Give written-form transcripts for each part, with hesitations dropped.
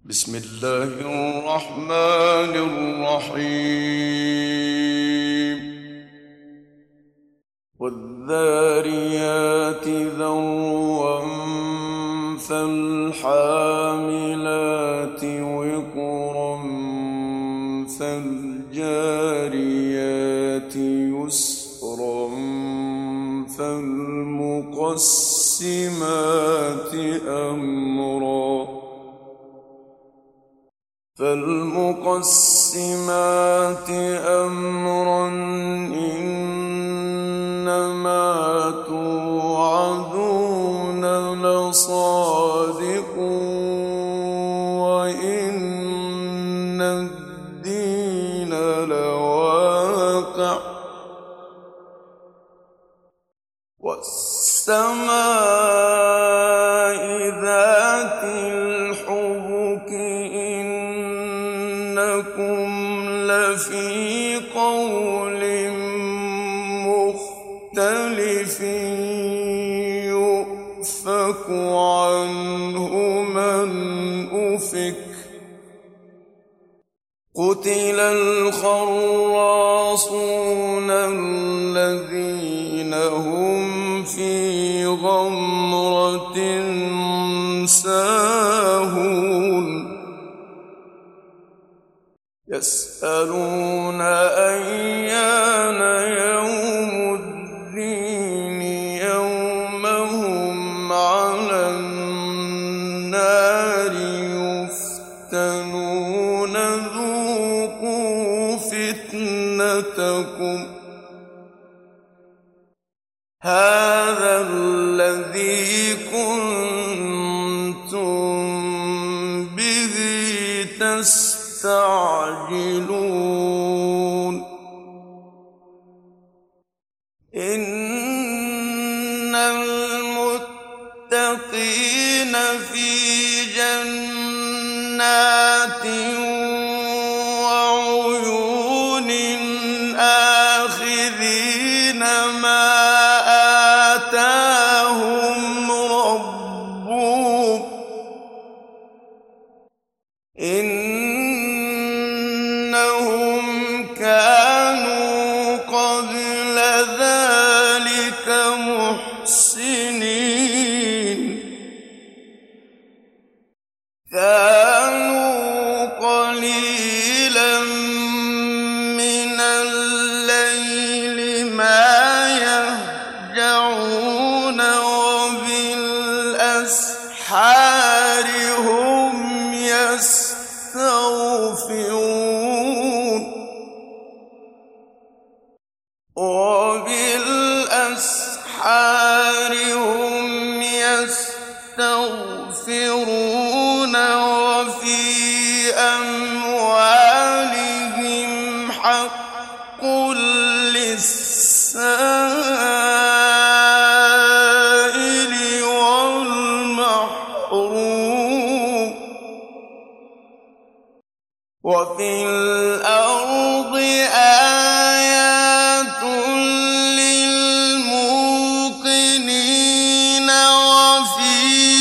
بسم الله الرحمن الرحيم والذاريات ذروا فالحاملات وقرا فالجاريات يسرا فالمقسمات أمرا إنما توعدون لصادق وإن الدين لواقع والسماء ذات الحبك إنكم لفي قول مختلف يؤفك عنه من أفك قتل الخراصون الذين هم في غمرة ساهون يسألون أيان يوم الدين يوم هم على النار يفتنون ذوقوا فتنتكم هذا الذي كنتم به تستعجلون إن المتقين في جنات وعيون آخذين ما آتاهم ربهم إنهم كانوا قبل ذلك محسنين كانوا قليلا من الليل ما يهجعون وبالأسحار هم يستغفرون وفي أموالهم حق للسائل والمحروم وفي الأرض آيات للموقنين وفي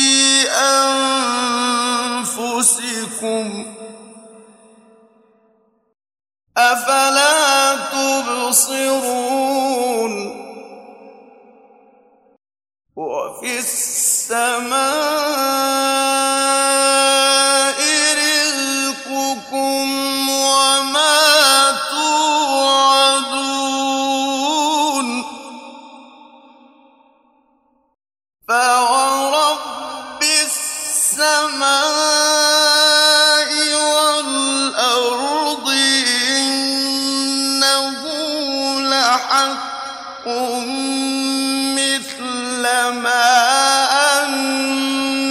أنفسكم أفلا تبصرون وفي السماء رزقكم وما توعدون فورب السماء والأرض إنه لحق مثل ما أنتم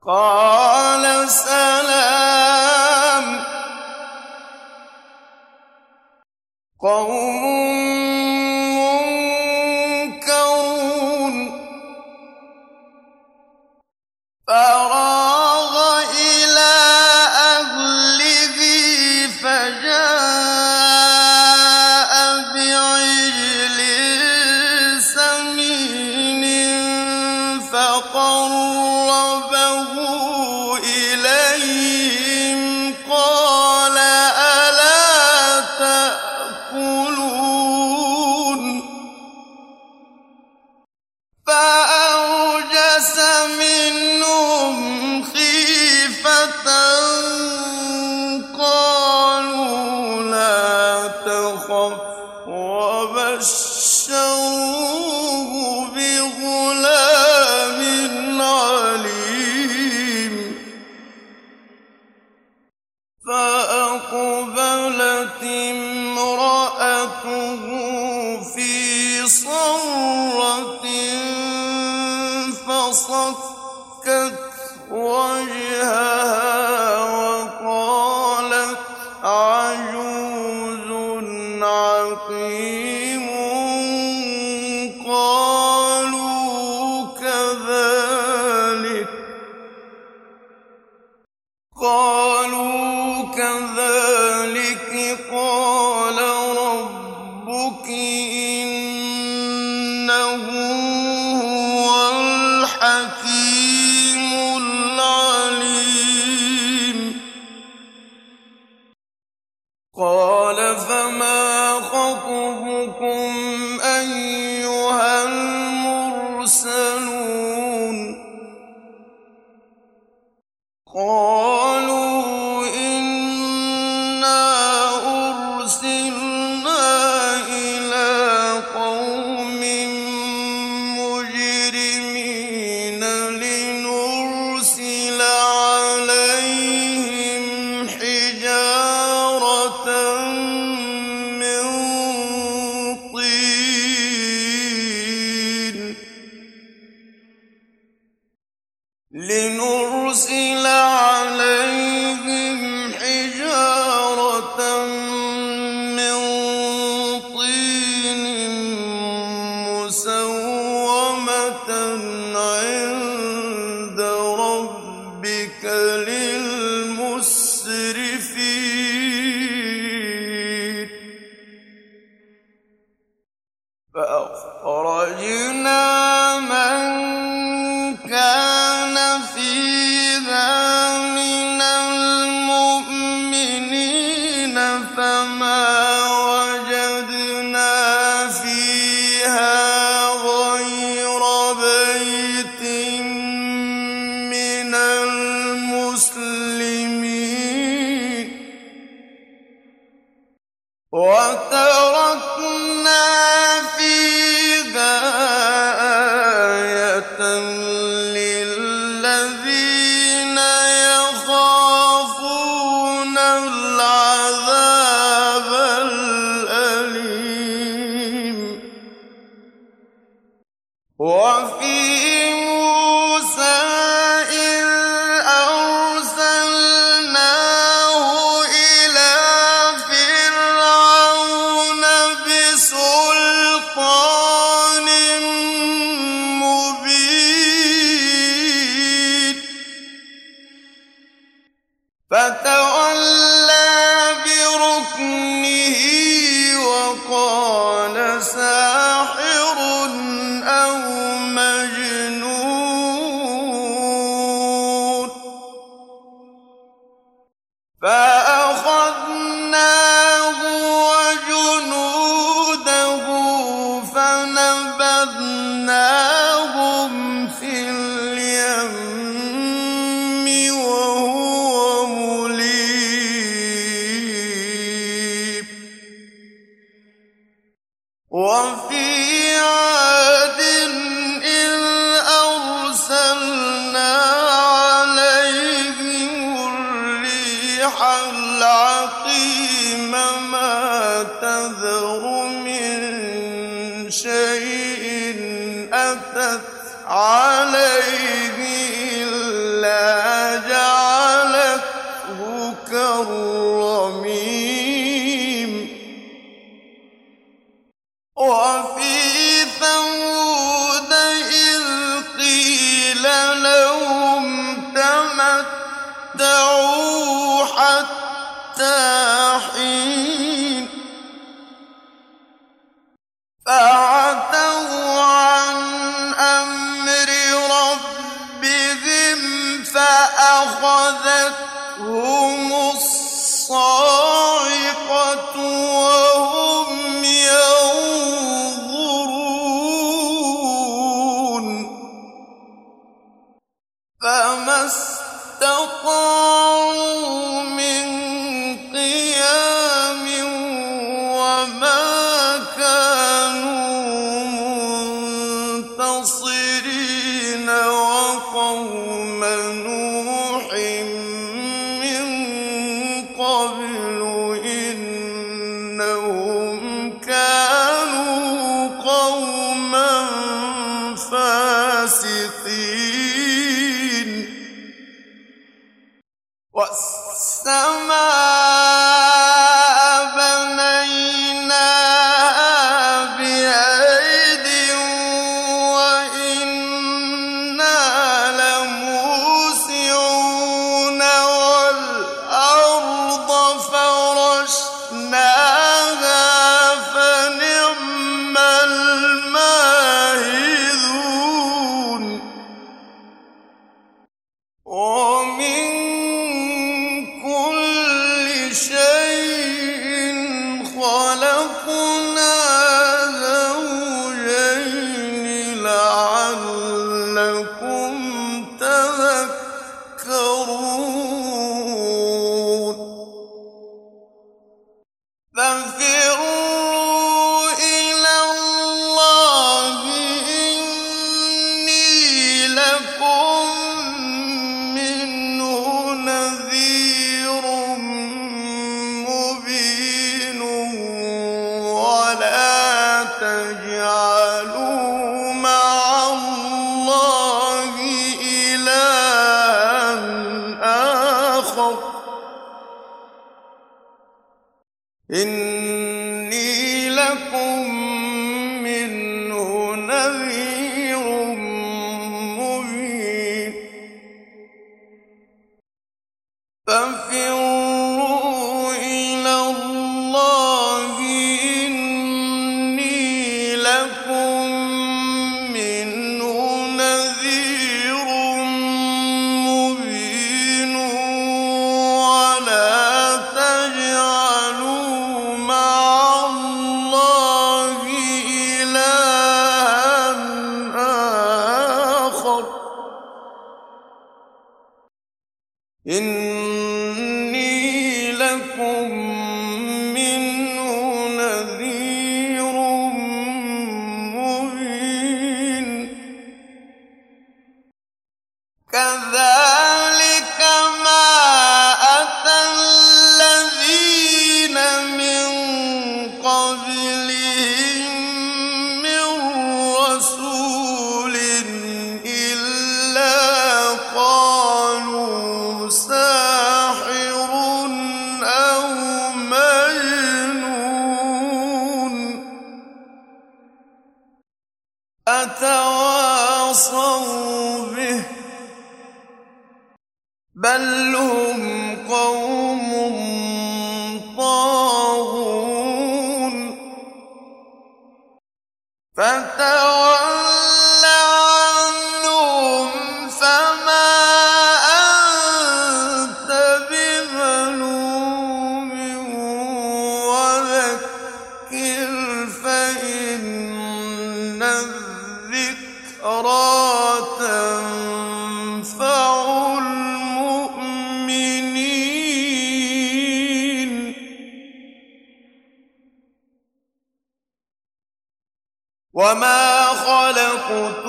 قال سلام قوم منكرون فراغ إلى أهله فجاء بعجل سمين فقربه إليهم قال ألا تأكلون فأوجس منهم خيفة قالوا لا تخف وبشروه بغلام عليم فأقبلت امرأته في صرة فصكت وجهها وقالت عجوز عقيم قالوا كذلك قال ربك إنه هو الحكيم العليم قال فما خطبكم أيها المرسلون قالوا إنا أرسلنا إلى قوم مجرمين لنرسل عليهم حجارة من طين مسومة عند ربك للمسرفين فأخرجنا من كان فيها من المؤمنين فما وجدنا فيها غير بيت من المسلمين وتركنا فيها آية للذين يخافون العذاب الأليم وفي موسى إذ أرسلناه إلى فرعون بسلطان مبين فتولى بركنه وقال ساحر أو مجنون فأخذناه وجنوده فنبذناهم في اليم وهو مليم وفي عاد إذ أرسلنا عليهم الريح العقيم ما تذر من شيء أتت عليه إلا الرميم وفي ثمود إذ قيل لهم تمتعوا حتى حين فعتوا عن أمر ربهم فأخذتهم الصاعقة وهم ينظرون فما استطاعوا من قيام وما كانوا منتصرين وقوم نوح من قبل إنهم كانوا قوما فاسقين والسماء بنيناها بأيد وإنا لموسعون والأرض فرشناها فنعم الماهدون ومن كل شيء خلقنا زوجين لعلكم تذكرون فانفروا إلى الله إني لكم منه نذير مبين ولا تجعلوا مع الله إلها آخر إني لكم منه نذير مبين فانفروا إلى الله إني لكم منه نذير مبين ولا تجعلوا مع الله إلها آخر إني لكم منه نذير مبين كذلك ما أتى الذين من قبلهم من رسول إلا قالوا ساحر أو مجنون أتواصوا به بل هم قوم طاغون فتول عنهم فما أنت بملوم وذكر فإن الذكرى تنفع المؤمنين وما خلقت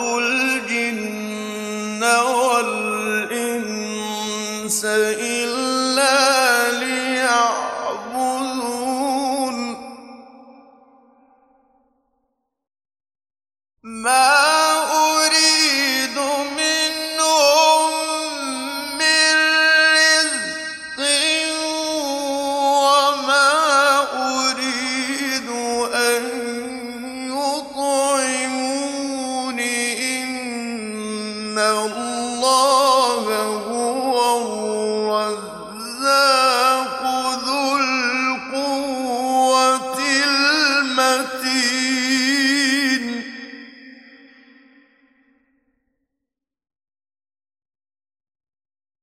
الجن والإنس إلا ليعبدون ما أريد منهم من رزق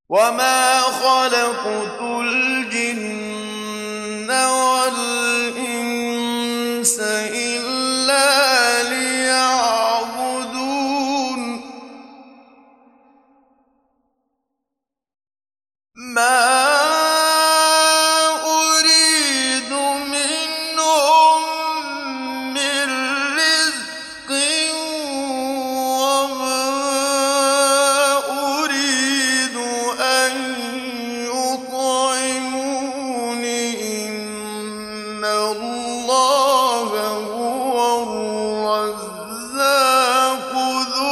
وما خلقت الجن والإنس إلا ليعبدون ما أريد منهم من رزق وما أريد أن يطعمون إن الله هو الرزاق ذو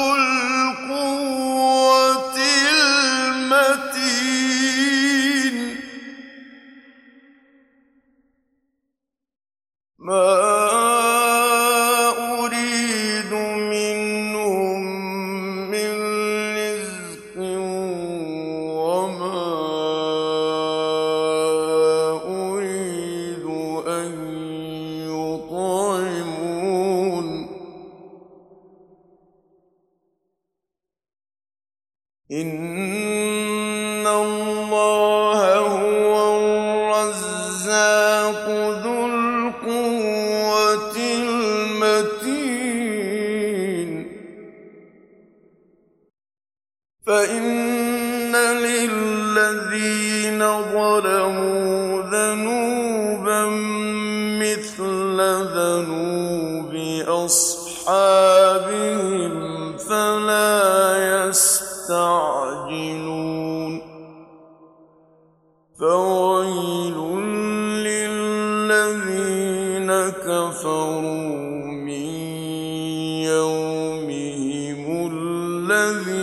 القوة المتين ما أريد منهم من رزق وما أريد أن يطعمون إن الله هو الرزاق ذو القوة المتين فإن للذين ظلموا ذنوبا مثل ذنوب أصحابهم فلا يستعجلون فويل للذين كفروا من يومهم الذي